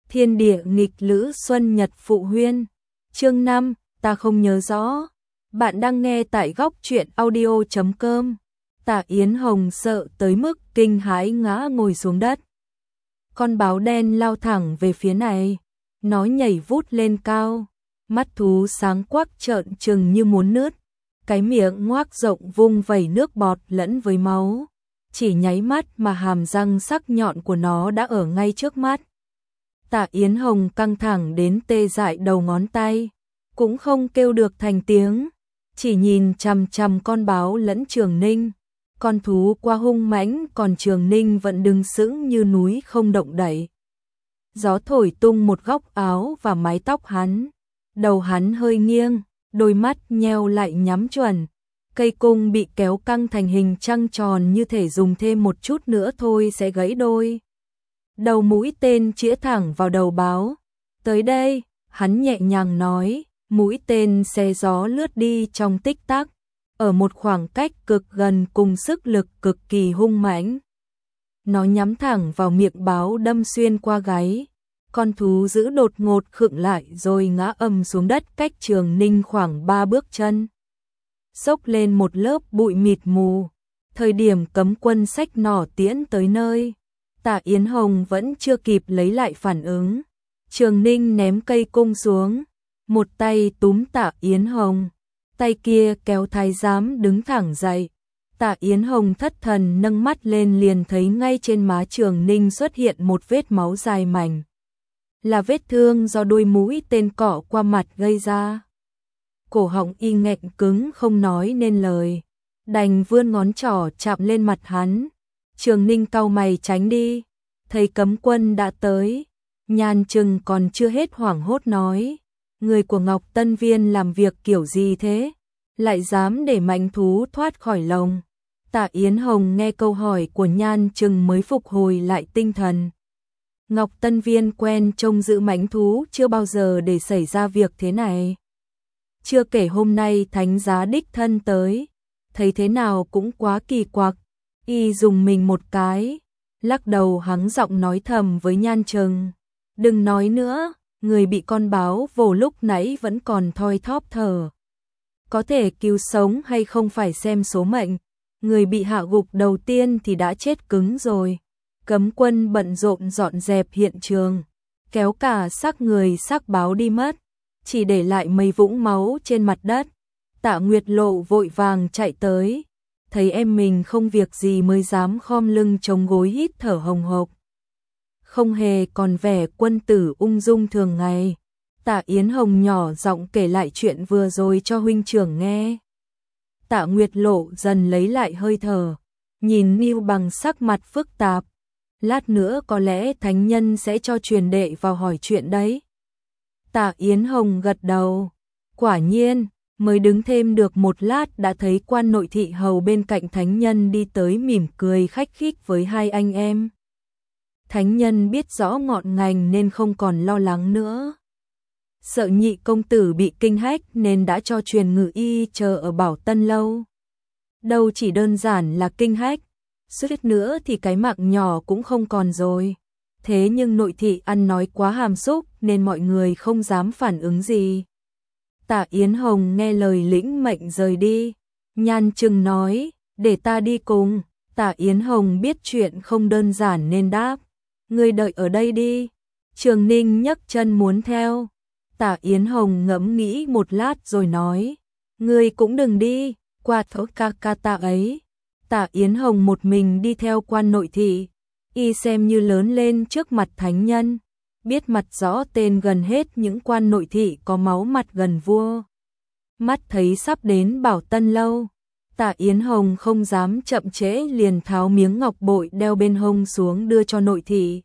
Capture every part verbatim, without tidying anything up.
Thiên địa nghịch lữ xuân nhật phụ huyên. Chương năm, ta không nhớ rõ. Bạn đang nghe tại góc truyện audio chấm com. Tạ Yến Hồng sợ tới mức kinh hãi ngã ngồi xuống đất. Con báo đen lao thẳng về phía này. Nó nhảy vút lên cao. Mắt thú sáng quắc trợn trừng như muốn nứt. Cái miệng ngoác rộng vung vẩy nước bọt lẫn với máu. Chỉ nháy mắt mà hàm răng sắc nhọn của nó đã ở ngay trước mắt. Tạ Yến Hồng căng thẳng đến tê dại đầu ngón tay, cũng không kêu được thành tiếng, chỉ nhìn chằm chằm con báo lẫn Trường Ninh. Con thú qua hung mãnh, còn Trường Ninh vẫn đứng sững như núi không động đậy. Gió thổi tung một góc áo và mái tóc hắn, đầu hắn hơi nghiêng, đôi mắt nheo lại nhắm chuẩn. Cây cung bị kéo căng thành hình trăng tròn, như thể dùng thêm một chút nữa thôi sẽ gãy đôi. Đầu mũi tên chĩa thẳng vào đầu báo. Tới đây, hắn nhẹ nhàng nói, mũi tên xé gió lướt đi trong tích tắc, ở một khoảng cách cực gần cùng sức lực cực kỳ hung mãnh. Nó nhắm thẳng vào miệng báo đâm xuyên qua gáy. Con thú dữ đột ngột khựng lại rồi ngã ầm xuống đất cách Trường Ninh khoảng ba bước chân. Xốc lên một lớp bụi mịt mù. Thời điểm cấm quân xách nỏ tiễn tới nơi, Tạ Yến Hồng vẫn chưa kịp lấy lại phản ứng. Trường Ninh ném cây cung xuống, một tay túm Tạ Yến Hồng, tay kia kéo thái giám đứng thẳng dậy. Tạ Yến Hồng thất thần nâng mắt lên liền thấy ngay trên má Trường Ninh xuất hiện một vết máu dài mảnh. Là vết thương do đôi mũi tên cọ qua mặt gây ra. Cổ họng y nghẹn cứng không nói nên lời, đành vươn ngón trỏ chạm lên mặt hắn. Trường Ninh cau mày tránh đi, thấy cấm quân đã tới. Nhan Trừng còn chưa hết hoảng hốt nói, người của Ngọc Tân Viên làm việc kiểu gì thế, lại dám để mãnh thú thoát khỏi lồng. Tạ Yến Hồng nghe câu hỏi của Nhan Trừng mới phục hồi lại tinh thần. Ngọc Tân Viên quen trông giữ mãnh thú, chưa bao giờ để xảy ra việc thế này. Chưa kể hôm nay thánh giá đích thân tới, thấy thế nào cũng quá kỳ quặc. Y dùng mình một cái, lắc đầu hắng giọng nói thầm với Nhan Trừng, đừng nói nữa, người bị con báo vồ lúc nãy vẫn còn thoi thóp thở. Có thể cứu sống hay không phải xem số mệnh, người bị hạ gục đầu tiên thì đã chết cứng rồi. Cấm quân bận rộn dọn dẹp hiện trường, kéo cả xác người xác báo đi mất, chỉ để lại mấy vũng máu trên mặt đất. Tạ Nguyệt Lộ vội vàng chạy tới, thấy em mình không việc gì mới dám khom lưng chống gối hít thở hồng hộc. Không hề còn vẻ quân tử ung dung thường ngày. Tạ Yến Hồng nhỏ giọng kể lại chuyện vừa rồi cho huynh trưởng nghe. Tạ Nguyệt Lộ dần lấy lại hơi thở, nhìn Nưu Bằng sắc mặt phức tạp. Lát nữa có lẽ thánh nhân sẽ cho truyền đệ vào hỏi chuyện đấy. Tạ Yến Hồng gật đầu. Quả nhiên, mới đứng thêm được một lát đã thấy quan nội thị hầu bên cạnh thánh nhân đi tới mỉm cười khách khích với hai anh em. Thánh nhân biết rõ ngọn ngành nên không còn lo lắng nữa. Sợ nhị công tử bị kinh hách nên đã cho truyền ngự y chờ ở Bảo Tân lâu. Đâu chỉ đơn giản là kinh hách, suýt nữa thì cái mạng nhỏ cũng không còn rồi. Thế nhưng nội thị ăn nói quá hàm xúc nên mọi người không dám phản ứng gì. Tạ Yến Hồng nghe lời lĩnh mệnh rời đi. Nhan Trừng nói, để ta đi cùng. Tạ Yến Hồng biết chuyện không đơn giản nên đáp, ngươi đợi ở đây đi. Trường Ninh nhấc chân muốn theo. Tạ Yến Hồng ngẫm nghĩ một lát rồi nói, ngươi cũng đừng đi, qua thấu ca ca tạ ấy. Tạ Yến Hồng một mình đi theo quan nội thị, y xem như lớn lên trước mặt thánh nhân, biết mặt rõ tên gần hết những quan nội thị có máu mặt gần vua. Mắt thấy sắp đến Bảo Tân lâu, Tạ Yến Hồng không dám chậm trễ liền tháo miếng ngọc bội đeo bên hông xuống đưa cho nội thị.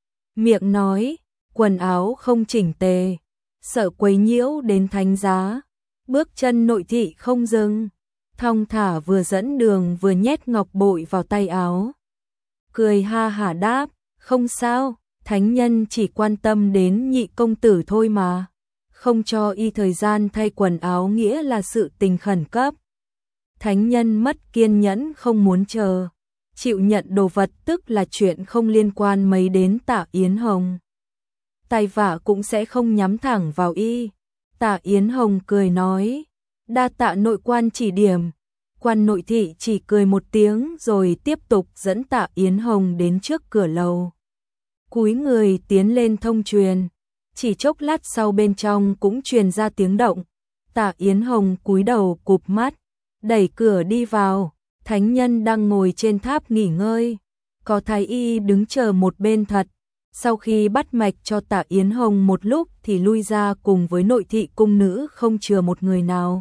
Miệng nói, quần áo không chỉnh tề, sợ quấy nhiễu đến thánh giá. Bước chân nội thị không dừng, thong thả vừa dẫn đường vừa nhét ngọc bội vào tay áo. Cười ha hả đáp, không sao, thánh nhân chỉ quan tâm đến nhị công tử thôi mà. Không cho y thời gian thay quần áo nghĩa là sự tình khẩn cấp. Thánh nhân mất kiên nhẫn không muốn chờ, chịu nhận đồ vật tức là chuyện không liên quan mấy đến Tạ Yến Hồng. tai vạ cũng sẽ không nhắm thẳng vào y. Tạ Yến Hồng cười nói, đa tạ nội quan chỉ điểm. Quan nội thị chỉ cười một tiếng rồi tiếp tục dẫn Tạ Yến Hồng đến trước cửa lầu. Cúi người tiến lên thông truyền, chỉ chốc lát sau bên trong cũng truyền ra tiếng động. Tạ Yến Hồng cúi đầu cụp mắt, đẩy cửa đi vào, thánh nhân đang ngồi trên tháp nghỉ ngơi, có thái y đứng chờ một bên thật. Sau khi bắt mạch cho Tạ Yến Hồng một lúc thì lui ra cùng với nội thị cung nữ không chừa một người nào.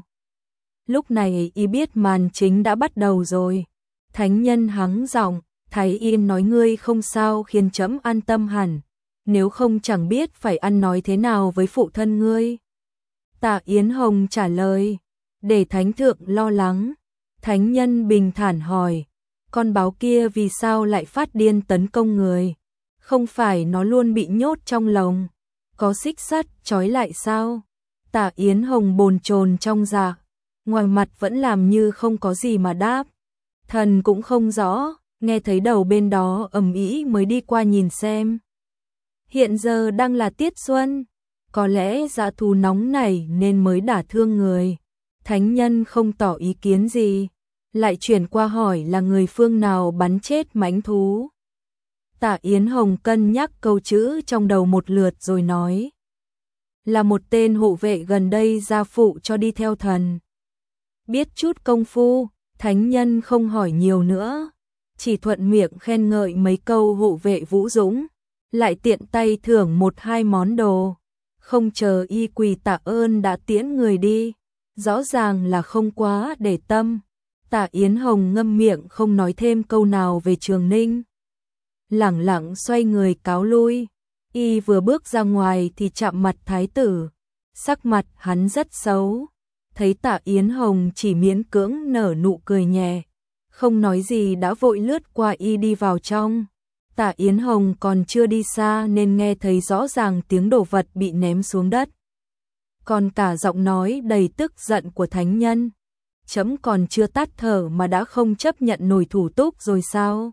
Lúc này y biết màn chính đã bắt đầu rồi. Thánh nhân hắng giọng, thái y nói ngươi không sao khiến trẫm an tâm hẳn, nếu không chẳng biết phải ăn nói thế nào với phụ thân ngươi. Tạ Yến Hồng trả lời, để thánh thượng lo lắng. Thánh nhân bình thản hỏi, con báo kia vì sao lại phát điên tấn công người? Không phải nó luôn bị nhốt trong lồng, có xích sắt trói lại sao? Tạ Yến Hồng bồn chồn trong dạ, ngoài mặt vẫn làm như không có gì mà đáp. Thần cũng không rõ, nghe thấy đầu bên đó ầm ĩ mới đi qua nhìn xem. Hiện giờ đang là tiết xuân, có lẽ dã thú nóng này nên mới đả thương người. Thánh nhân không tỏ ý kiến gì, lại chuyển qua hỏi là người phương nào bắn chết mãnh thú. Tạ Yến Hồng cân nhắc câu chữ trong đầu một lượt rồi nói, là một tên hộ vệ gần đây gia phụ cho đi theo thần. Biết chút công phu, thánh nhân không hỏi nhiều nữa, chỉ thuận miệng khen ngợi mấy câu hộ vệ vũ dũng, lại tiện tay thưởng một hai món đồ, không chờ y quỳ tạ ơn đã tiễn người đi, rõ ràng là không quá để tâm. Tạ Yến Hồng ngâm miệng không nói thêm câu nào về Trường Ninh, lẳng lặng xoay người cáo lui. Y vừa bước ra ngoài thì chạm mặt thái tử, sắc mặt hắn rất xấu. Thấy Tạ Yến Hồng chỉ miễn cưỡng nở nụ cười nhẹ, không nói gì đã vội lướt qua y đi vào trong. Tạ Yến Hồng còn chưa đi xa nên nghe thấy rõ ràng tiếng đồ vật bị ném xuống đất, còn cả giọng nói đầy tức giận của thánh nhân. Chấm còn chưa tắt thở mà đã không chấp nhận nổi thủ túc rồi sao?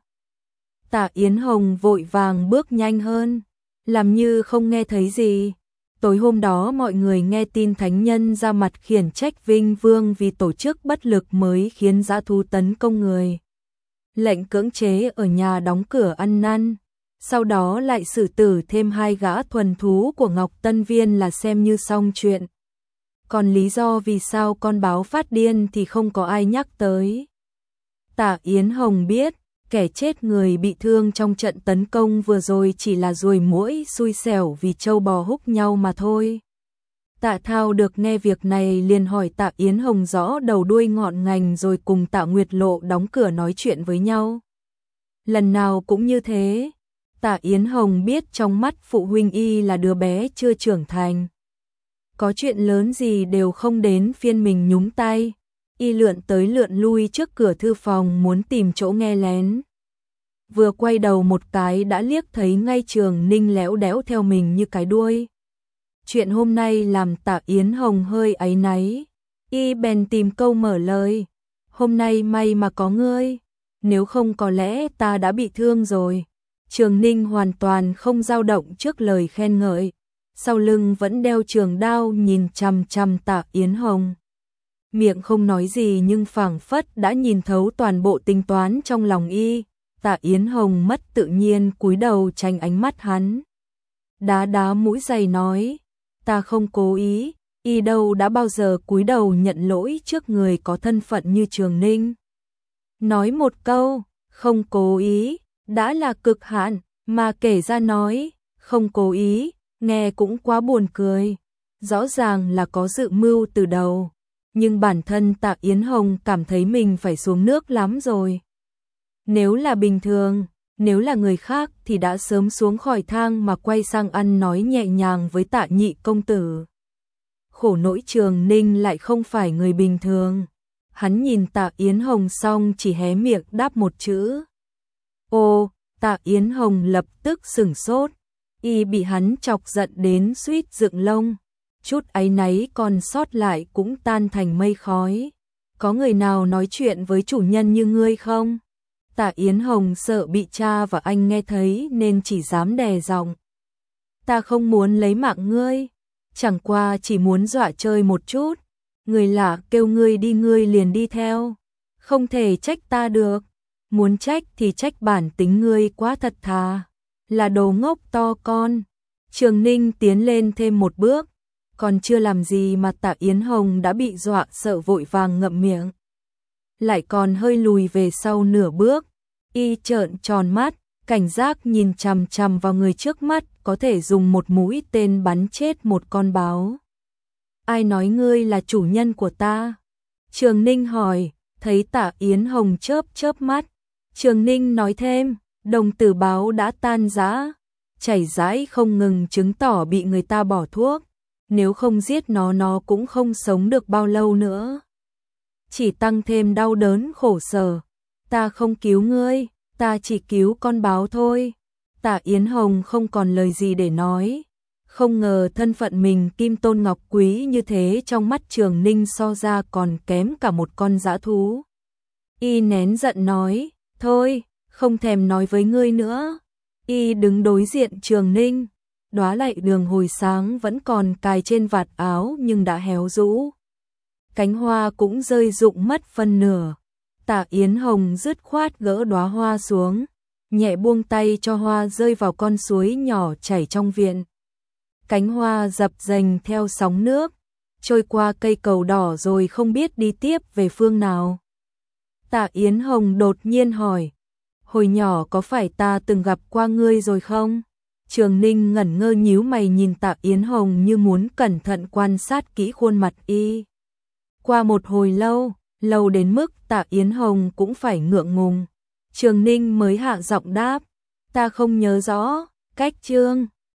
Tạ Yến Hồng vội vàng bước nhanh hơn, làm như không nghe thấy gì. Tối hôm đó mọi người nghe tin thánh nhân ra mặt khiển trách Vinh Vương vì tổ chức bất lực mới khiến dã thú tấn công người. Lệnh cưỡng chế ở nhà đóng cửa ăn năn, sau đó lại xử tử thêm hai gã thuần thú của Ngọc Tân Viên là xem như xong chuyện. Còn lý do vì sao con báo phát điên thì không có ai nhắc tới. Tạ Yến Hồng biết, kẻ chết người bị thương trong trận tấn công vừa rồi chỉ là ruồi muỗi xui xẻo vì trâu bò húc nhau mà thôi. Tạ Thao được nghe việc này liền hỏi Tạ Yến Hồng rõ đầu đuôi ngọn ngành rồi cùng Tạ Nguyệt Lộ đóng cửa nói chuyện với nhau. Lần nào cũng như thế, Tạ Yến Hồng biết trong mắt phụ huynh y là đứa bé chưa trưởng thành. Có chuyện lớn gì đều không đến phiên mình nhúng tay. Y lượn tới lượn lui trước cửa thư phòng muốn tìm chỗ nghe lén. Vừa quay đầu một cái đã liếc thấy ngay Trường Ninh léo đéo theo mình như cái đuôi. Chuyện hôm nay làm Tạ Yến Hồng hơi áy náy. Y bèn tìm câu mở lời. Hôm nay may mà có ngươi, nếu không có lẽ ta đã bị thương rồi. Trường Ninh hoàn toàn không dao động trước lời khen ngợi, sau lưng vẫn đeo trường đao nhìn chằm chằm Tạ Yến Hồng. Miệng không nói gì nhưng phảng phất đã nhìn thấu toàn bộ tính toán trong lòng y. Tạ Yến Hồng mất tự nhiên cúi đầu tránh ánh mắt hắn. Đá đá mũi giày nói, ta không cố ý. Y đâu đã bao giờ cúi đầu nhận lỗi trước người có thân phận như Trường Ninh. Nói một câu, không cố ý, đã là cực hạn, mà kể ra nói, không cố ý, nghe cũng quá buồn cười. Rõ ràng là có dự mưu từ đầu, nhưng bản thân Tạ Yến Hồng cảm thấy mình phải xuống nước lắm rồi. Nếu là bình thường, nếu là người khác thì đã sớm xuống khỏi thang mà quay sang ăn nói nhẹ nhàng với Tạ nhị công tử. Khổ nỗi Trường Ninh lại không phải người bình thường. Hắn nhìn Tạ Yến Hồng xong chỉ hé miệng đáp một chữ. Ô, Tạ Yến Hồng lập tức sửng sốt. Y bị hắn chọc giận đến suýt dựng lông. Chút áy náy còn sót lại cũng tan thành mây khói. Có người nào nói chuyện với chủ nhân như ngươi không? Tạ Yến Hồng sợ bị cha và anh nghe thấy nên chỉ dám đè giọng. ta không muốn lấy mạng ngươi, chẳng qua chỉ muốn dọa chơi một chút, người lạ kêu ngươi đi ngươi liền đi theo, không thể trách ta được, muốn trách thì trách bản tính ngươi quá thật thà, là đồ ngốc to con. Trường Ninh tiến lên thêm một bước, còn chưa làm gì mà Tạ Yến Hồng đã bị dọa sợ vội vàng ngậm miệng. Lại còn hơi lùi về sau nửa bước, y trợn tròn mắt, cảnh giác nhìn chằm chằm vào người trước mắt có thể dùng một mũi tên bắn chết một con báo. Ai nói ngươi là chủ nhân của ta? Trường Ninh hỏi, thấy Tạ Yến Hồng chớp chớp mắt. Trường Ninh nói thêm, đồng tử báo đã tan rã, chảy rãi không ngừng chứng tỏ bị người ta bỏ thuốc. Nếu không giết nó nó cũng không sống được bao lâu nữa. Chỉ tăng thêm đau đớn khổ sở. Ta không cứu ngươi, ta chỉ cứu con báo thôi. Tạ Yến Hồng không còn lời gì để nói. Không ngờ thân phận mình kim tôn ngọc quý như thế trong mắt Trường Ninh so ra còn kém cả một con dã thú. Y nén giận nói, thôi, không thèm nói với ngươi nữa. Y đứng đối diện Trường Ninh, đóa lạy đường hồi sáng vẫn còn cài trên vạt áo nhưng đã héo rũ. Cánh hoa cũng rơi rụng mất phân nửa. Tạ Yến Hồng dứt khoát gỡ đóa hoa xuống, nhẹ buông tay cho hoa rơi vào con suối nhỏ chảy trong viện. Cánh hoa dập dềnh theo sóng nước, trôi qua cây cầu đỏ rồi không biết đi tiếp về phương nào. Tạ Yến Hồng đột nhiên hỏi, hồi nhỏ có phải ta từng gặp qua ngươi rồi không? Trường Ninh ngẩn ngơ nhíu mày nhìn Tạ Yến Hồng như muốn cẩn thận quan sát kỹ khuôn mặt y. Qua một hồi lâu, lâu đến mức Tạ Yến Hồng cũng phải ngượng ngùng. Trường Ninh mới hạ giọng đáp, ta không nhớ rõ, cách chương.